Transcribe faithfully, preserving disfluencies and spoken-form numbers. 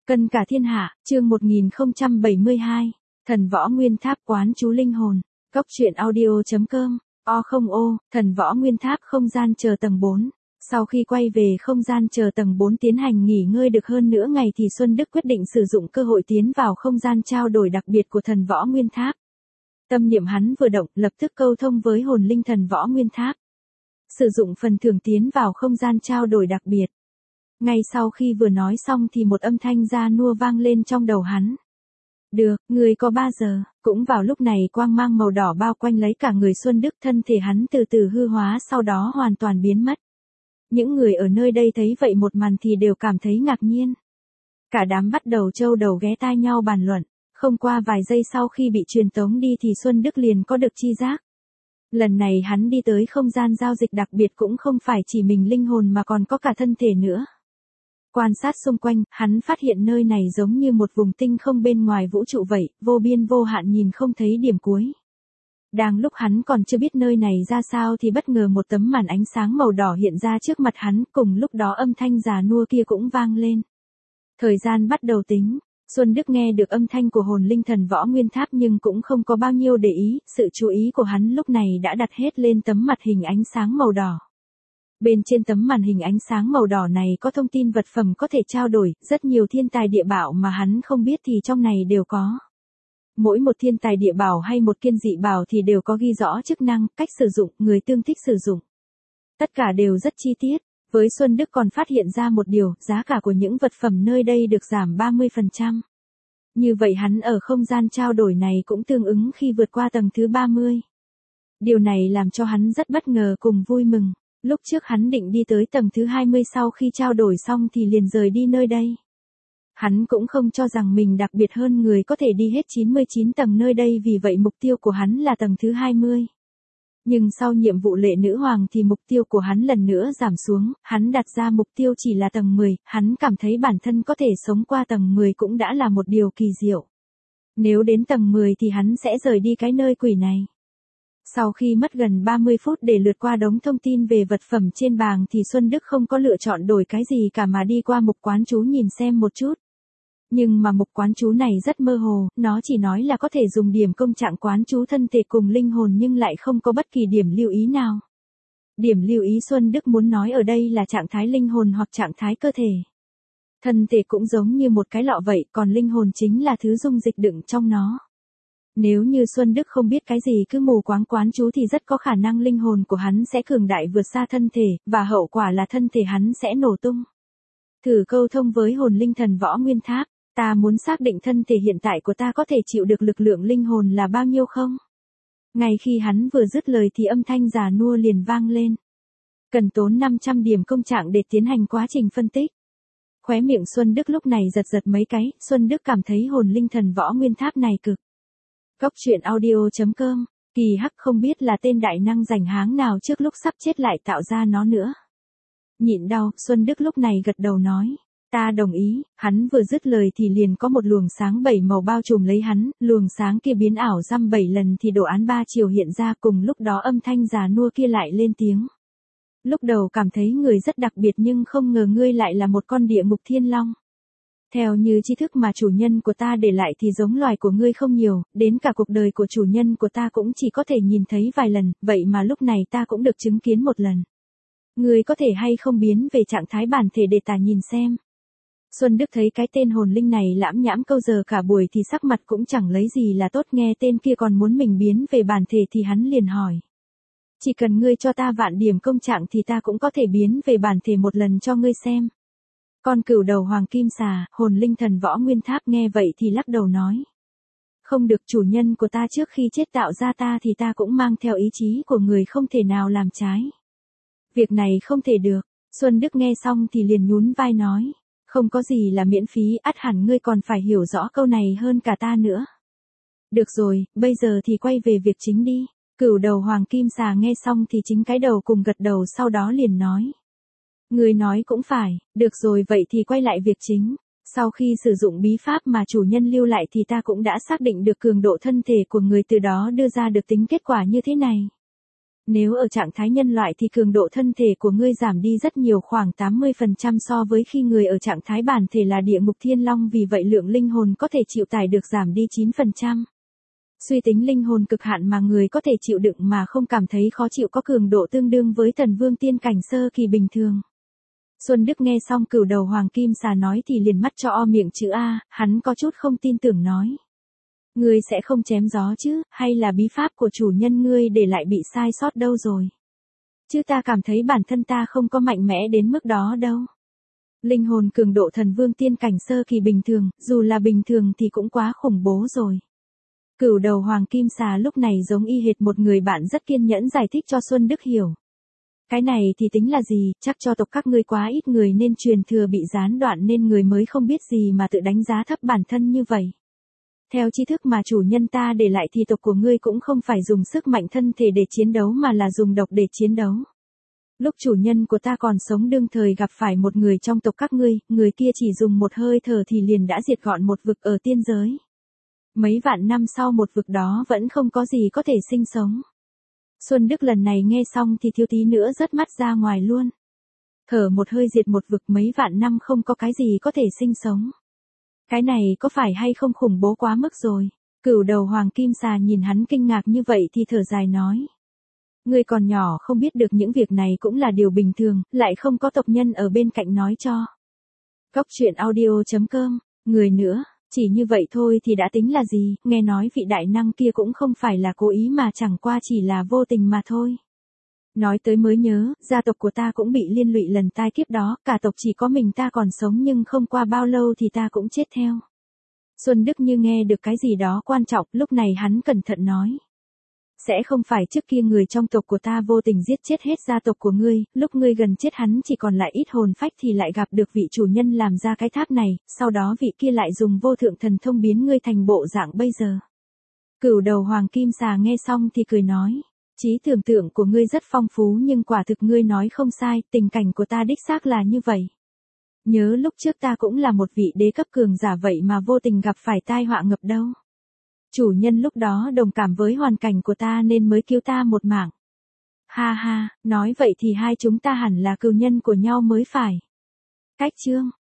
Cân cả thiên hạ, chương một nghìn không trăm bảy mươi hai, Thần Võ Nguyên Tháp quán chú linh hồn, Cốc truyện audio chấm com, o không ô, Thần Võ Nguyên Tháp không gian chờ tầng bốn. Sau khi quay về không gian chờ tầng bốn tiến hành nghỉ ngơi được hơn nửa ngày thì Xuân Đức quyết định sử dụng cơ hội tiến vào không gian trao đổi đặc biệt của Thần Võ Nguyên Tháp. Tâm niệm hắn vừa động, lập tức câu thông với hồn linh Thần Võ Nguyên Tháp. Sử dụng phần thưởng tiến vào không gian trao đổi đặc biệt. Ngay sau khi vừa nói xong thì một âm thanh già nua vang lên trong đầu hắn. Được, người có ba giờ. Cũng vào lúc này quang mang màu đỏ bao quanh lấy cả người Xuân Đức, thân thể hắn từ từ hư hóa sau đó hoàn toàn biến mất. Những người ở nơi đây thấy vậy một màn thì đều cảm thấy ngạc nhiên. Cả đám bắt đầu trâu đầu ghé tai nhau bàn luận. Không qua vài giây sau khi bị truyền tống đi thì Xuân Đức liền có được chi giác. Lần này hắn đi tới không gian giao dịch đặc biệt cũng không phải chỉ mình linh hồn mà còn có cả thân thể nữa. Quan sát xung quanh, hắn phát hiện nơi này giống như một vùng tinh không bên ngoài vũ trụ vậy, vô biên vô hạn nhìn không thấy điểm cuối. Đang lúc hắn còn chưa biết nơi này ra sao thì bất ngờ một tấm màn ánh sáng màu đỏ hiện ra trước mặt hắn, cùng lúc đó âm thanh già nua kia cũng vang lên. Thời gian bắt đầu tính, Xuân Đức nghe được âm thanh của hồn linh Thần Võ Nguyên Tháp nhưng cũng không có bao nhiêu để ý, sự chú ý của hắn lúc này đã đặt hết lên tấm mặt hình ánh sáng màu đỏ. Bên trên tấm màn hình ánh sáng màu đỏ này có thông tin vật phẩm có thể trao đổi, rất nhiều thiên tài địa bảo mà hắn không biết thì trong này đều có. Mỗi một thiên tài địa bảo hay một kiên dị bảo thì đều có ghi rõ chức năng, cách sử dụng, người tương thích sử dụng. Tất cả đều rất chi tiết. Với Xuân Đức còn phát hiện ra một điều, giá cả của những vật phẩm nơi đây được giảm ba mươi phần trăm. Như vậy hắn ở không gian trao đổi này cũng tương ứng khi vượt qua tầng thứ ba mươi. Điều này làm cho hắn rất bất ngờ cùng vui mừng. Lúc trước hắn định đi tới tầng thứ hai mươi sau khi trao đổi xong thì liền rời đi nơi đây. Hắn cũng không cho rằng mình đặc biệt hơn người có thể đi hết chín mươi chín tầng nơi đây, vì vậy mục tiêu của hắn là tầng thứ hai mươi. Nhưng sau nhiệm vụ lệ nữ hoàng thì mục tiêu của hắn lần nữa giảm xuống, hắn đặt ra mục tiêu chỉ là tầng mười, hắn cảm thấy bản thân có thể sống qua tầng mười cũng đã là một điều kỳ diệu. Nếu đến tầng mười thì hắn sẽ rời đi cái nơi quỷ này. Sau khi mất gần ba mươi phút để lượt qua đống thông tin về vật phẩm trên bảng thì Xuân Đức không có lựa chọn đổi cái gì cả mà đi qua mục quán chú nhìn xem một chút. Nhưng mà mục quán chú này rất mơ hồ, nó chỉ nói là có thể dùng điểm công trạng quán chú thân thể cùng linh hồn nhưng lại không có bất kỳ điểm lưu ý nào. Điểm lưu ý Xuân Đức muốn nói ở đây là trạng thái linh hồn hoặc trạng thái cơ thể. Thân thể cũng giống như một cái lọ vậy, còn linh hồn chính là thứ dung dịch đựng trong nó. Nếu như Xuân Đức không biết cái gì cứ mù quáng quán chú thì rất có khả năng linh hồn của hắn sẽ cường đại vượt xa thân thể, và hậu quả là thân thể hắn sẽ nổ tung. Thử câu thông với hồn linh Thần Võ Nguyên Tháp, ta muốn xác định thân thể hiện tại của ta có thể chịu được lực lượng linh hồn là bao nhiêu không? Ngay khi hắn vừa dứt lời thì âm thanh già nua liền vang lên. Cần tốn năm trăm điểm công trạng để tiến hành quá trình phân tích. Khóe miệng Xuân Đức lúc này giật giật mấy cái, Xuân Đức cảm thấy hồn linh Thần Võ Nguyên Tháp này cực. Cốc truyện audio chấm com, kỳ hắc không biết là tên đại năng rảnh háng nào trước lúc sắp chết lại tạo ra nó nữa. Nhịn đau, Xuân Đức lúc này gật đầu nói. Ta đồng ý, hắn vừa dứt lời thì liền có một luồng sáng bảy màu bao trùm lấy hắn, luồng sáng kia biến ảo dăm bảy lần thì đồ án ba chiều hiện ra, cùng lúc đó âm thanh già nua kia lại lên tiếng. Lúc đầu cảm thấy người rất đặc biệt nhưng không ngờ ngươi lại là một con địa ngục thiên long. Theo như tri thức mà chủ nhân của ta để lại thì giống loài của ngươi không nhiều, đến cả cuộc đời của chủ nhân của ta cũng chỉ có thể nhìn thấy vài lần, vậy mà lúc này ta cũng được chứng kiến một lần. Ngươi có thể hay không biến về trạng thái bản thể để ta nhìn xem. Xuân Đức thấy cái tên hồn linh này lãm nhãm câu giờ cả buổi thì sắc mặt cũng chẳng lấy gì là tốt, nghe tên kia còn muốn mình biến về bản thể thì hắn liền hỏi. Chỉ cần ngươi cho ta vạn điểm công trạng thì ta cũng có thể biến về bản thể một lần cho ngươi xem. Con cừu đầu hoàng kim xà, hồn linh Thần Võ Nguyên Tháp nghe vậy thì lắc đầu nói. Không được, chủ nhân của ta trước khi chết tạo ra ta thì ta cũng mang theo ý chí của người, không thể nào làm trái. Việc này không thể được. Xuân Đức nghe xong thì liền nhún vai nói. Không có gì là miễn phí, ắt hẳn ngươi còn phải hiểu rõ câu này hơn cả ta nữa. Được rồi, bây giờ thì quay về việc chính đi. Cừu đầu hoàng kim xà nghe xong thì chính cái đầu cùng gật đầu, sau đó liền nói. Người nói cũng phải, được rồi vậy thì quay lại việc chính. Sau khi sử dụng bí pháp mà chủ nhân lưu lại thì ta cũng đã xác định được cường độ thân thể của người, từ đó đưa ra được tính kết quả như thế này. Nếu ở trạng thái nhân loại thì cường độ thân thể của ngươi giảm đi rất nhiều, khoảng tám mươi phần trăm so với khi người ở trạng thái bản thể là địa ngục thiên long, vì vậy lượng linh hồn có thể chịu tải được giảm đi chín phần trăm. Suy tính linh hồn cực hạn mà người có thể chịu đựng mà không cảm thấy khó chịu có cường độ tương đương với thần vương tiên cảnh sơ kỳ bình thường. Xuân Đức nghe xong Cửu Đầu Hoàng Kim Xà nói thì liền mắt cho o miệng chữ A, hắn có chút không tin tưởng nói. Ngươi sẽ không chém gió chứ, hay là bí pháp của chủ nhân ngươi để lại bị sai sót đâu rồi? Chứ ta cảm thấy bản thân ta không có mạnh mẽ đến mức đó đâu. Linh hồn cường độ thần vương tiên cảnh sơ kỳ bình thường, dù là bình thường thì cũng quá khủng bố rồi. Cửu Đầu Hoàng Kim Xà lúc này giống y hệt một người bạn rất kiên nhẫn giải thích cho Xuân Đức hiểu. Cái này thì tính là gì, chắc cho tộc các ngươi quá ít người nên truyền thừa bị gián đoạn nên người mới không biết gì mà tự đánh giá thấp bản thân như vậy. Theo tri thức mà chủ nhân ta để lại thì tộc của ngươi cũng không phải dùng sức mạnh thân thể để chiến đấu mà là dùng độc để chiến đấu. Lúc chủ nhân của ta còn sống đương thời gặp phải một người trong tộc các ngươi, người kia chỉ dùng một hơi thở thì liền đã diệt gọn một vực ở tiên giới. Mấy vạn năm sau một vực đó vẫn không có gì có thể sinh sống. Xuân Đức lần này nghe xong thì thiếu tí nữa rớt mắt ra ngoài luôn. Thở một hơi diệt một vực mấy vạn năm không có cái gì có thể sinh sống. Cái này có phải hay không khủng bố quá mức rồi? Cửu Đầu Hoàng Kim Xà nhìn hắn kinh ngạc như vậy thì thở dài nói. Ngươi còn nhỏ không biết được những việc này cũng là điều bình thường, lại không có tộc nhân ở bên cạnh nói cho. Cóc truyện audio chấm com, người nữa, chỉ như vậy thôi thì đã tính là gì, nghe nói vị đại năng kia cũng không phải là cố ý mà chẳng qua chỉ là vô tình mà thôi. Nói tới mới nhớ, gia tộc của ta cũng bị liên lụy lần tai kiếp đó, cả tộc chỉ có mình ta còn sống nhưng không qua bao lâu thì ta cũng chết theo. Xuân Đức như nghe được cái gì đó quan trọng, lúc này hắn cẩn thận nói. Sẽ không phải trước kia người trong tộc của ta vô tình giết chết hết gia tộc của ngươi, lúc ngươi gần chết hắn chỉ còn lại ít hồn phách thì lại gặp được vị chủ nhân làm ra cái tháp này, sau đó vị kia lại dùng vô thượng thần thông biến ngươi thành bộ dạng bây giờ. Cửu Đầu Hoàng Kim Xà nghe xong thì cười nói. Trí tưởng tượng của ngươi rất phong phú nhưng quả thực ngươi nói không sai, tình cảnh của ta đích xác là như vậy. Nhớ lúc trước ta cũng là một vị đế cấp cường giả vậy mà vô tình gặp phải tai họa ngập đâu. Chủ nhân lúc đó đồng cảm với hoàn cảnh của ta nên mới cứu ta một mạng. Ha ha, nói vậy thì hai chúng ta hẳn là cừu nhân của nhau mới phải. Cách chương